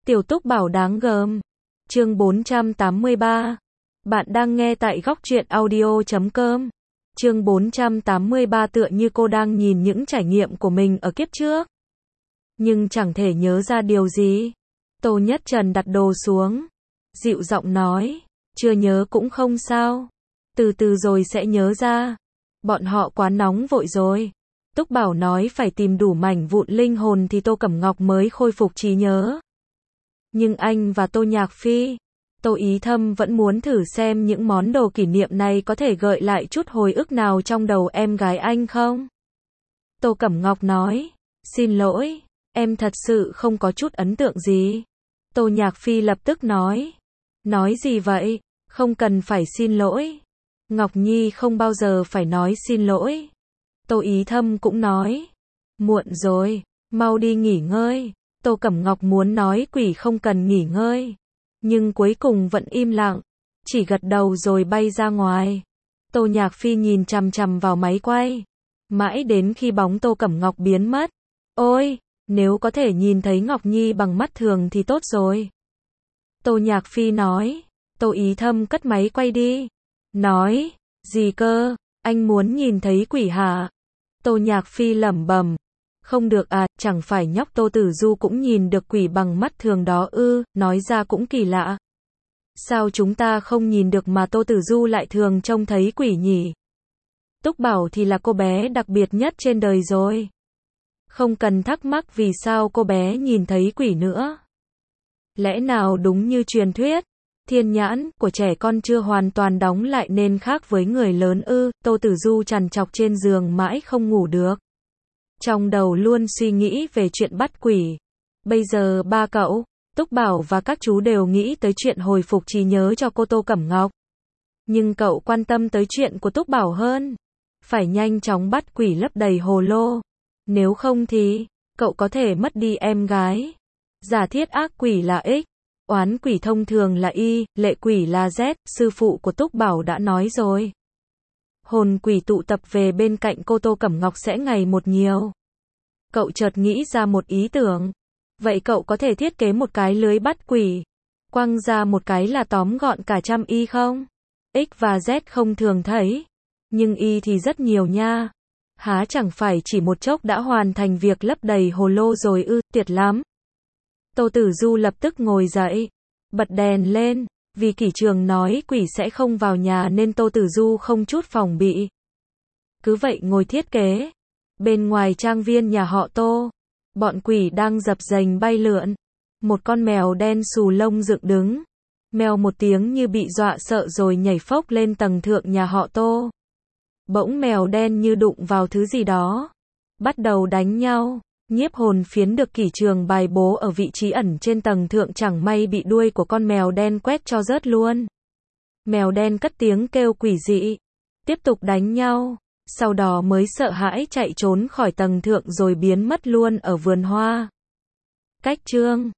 Tiểu Túc Bảo đáng gờm. Chương 483. Bạn đang nghe tại góc truyện audio.com. Chương 483 tựa như cô đang nhìn những trải nghiệm của mình ở kiếp trước. Nhưng chẳng thể nhớ ra điều gì. Tô Nhất Trần đặt đồ xuống. Dịu giọng nói. Chưa nhớ cũng không sao. Từ từ rồi sẽ nhớ ra. Bọn họ quá nóng vội rồi. Túc Bảo nói phải tìm đủ mảnh vụn linh hồn thì Tô Cẩm Ngọc mới khôi phục trí nhớ. Nhưng anh và Tô Nhạc Phi, Tô Ý Thâm vẫn muốn thử xem những món đồ kỷ niệm này có thể gợi lại chút hồi ức nào trong đầu em gái anh không? Tô Cẩm Ngọc nói, xin lỗi, em thật sự không có chút ấn tượng gì. Tô Nhạc Phi lập tức nói gì vậy? Không cần phải xin lỗi. Ngọc Nhi không bao giờ phải nói xin lỗi. Tô Ý Thâm cũng nói, muộn rồi, mau đi nghỉ ngơi. Tô Cẩm Ngọc muốn nói quỷ không cần nghỉ ngơi, nhưng cuối cùng vẫn im lặng, chỉ gật đầu rồi bay ra ngoài. Tô Nhạc Phi nhìn chằm chằm vào máy quay, mãi đến khi bóng Tô Cẩm Ngọc biến mất. Ôi, nếu có thể nhìn thấy Ngọc Nhi bằng mắt thường thì tốt rồi. Tô Nhạc Phi nói. Tô Ý Thâm cất máy quay đi. Nói, gì cơ, anh muốn nhìn thấy quỷ hả? Tô Nhạc Phi lẩm bẩm. Không được à, chẳng phải nhóc Tô Tử Du cũng nhìn được quỷ bằng mắt thường đó ư, nói ra cũng kỳ lạ. Sao chúng ta không nhìn được mà Tô Tử Du lại thường trông thấy quỷ nhỉ? Túc Bảo thì là cô bé đặc biệt nhất trên đời rồi. Không cần thắc mắc vì sao cô bé nhìn thấy quỷ nữa. Lẽ nào đúng như truyền thuyết, thiên nhãn của trẻ con chưa hoàn toàn đóng lại nên khác với người lớn ư? Tô Tử Du trằn trọc trên giường mãi không ngủ được. Trong đầu luôn suy nghĩ về chuyện bắt quỷ. Bây giờ ba cậu, Túc Bảo và các chú đều nghĩ tới chuyện hồi phục trí nhớ cho cô Tô Cẩm Ngọc. Nhưng cậu quan tâm tới chuyện của Túc Bảo hơn. Phải nhanh chóng bắt quỷ lấp đầy hồ lô. Nếu không thì, cậu có thể mất đi em gái. Giả thiết ác quỷ là X, oán quỷ thông thường là Y, lệ quỷ là Z, sư phụ của Túc Bảo đã nói rồi. Hồn quỷ tụ tập về bên cạnh cô Tô Cẩm Ngọc sẽ ngày một nhiều. Cậu chợt nghĩ ra một ý tưởng. Vậy cậu có thể thiết kế một cái lưới bắt quỷ, quăng ra một cái là tóm gọn cả trăm Y không? X và Z không thường thấy, nhưng Y thì rất nhiều nha. Há chẳng phải chỉ một chốc đã hoàn thành việc lấp đầy hồ lô rồi ư, tuyệt lắm. Tô Tử Du lập tức ngồi dậy, bật đèn lên, vì kỷ trường nói quỷ sẽ không vào nhà nên Tô Tử Du không chút phòng bị. Cứ vậy ngồi thiết kế. Bên ngoài trang viên nhà họ Tô, bọn quỷ đang dập dềnh bay lượn. Một con mèo đen xù lông dựng đứng. Mèo một tiếng như bị dọa sợ rồi nhảy phốc lên tầng thượng nhà họ Tô. Bỗng mèo đen như đụng vào thứ gì đó, bắt đầu đánh nhau. Nhiếp hồn phiến được kỷ trường bài bố ở vị trí ẩn trên tầng thượng chẳng may bị đuôi của con mèo đen quét cho rớt luôn. Mèo đen cất tiếng kêu quỷ dị, tiếp tục đánh nhau, sau đó mới sợ hãi chạy trốn khỏi tầng thượng rồi biến mất luôn ở vườn hoa. Cách chương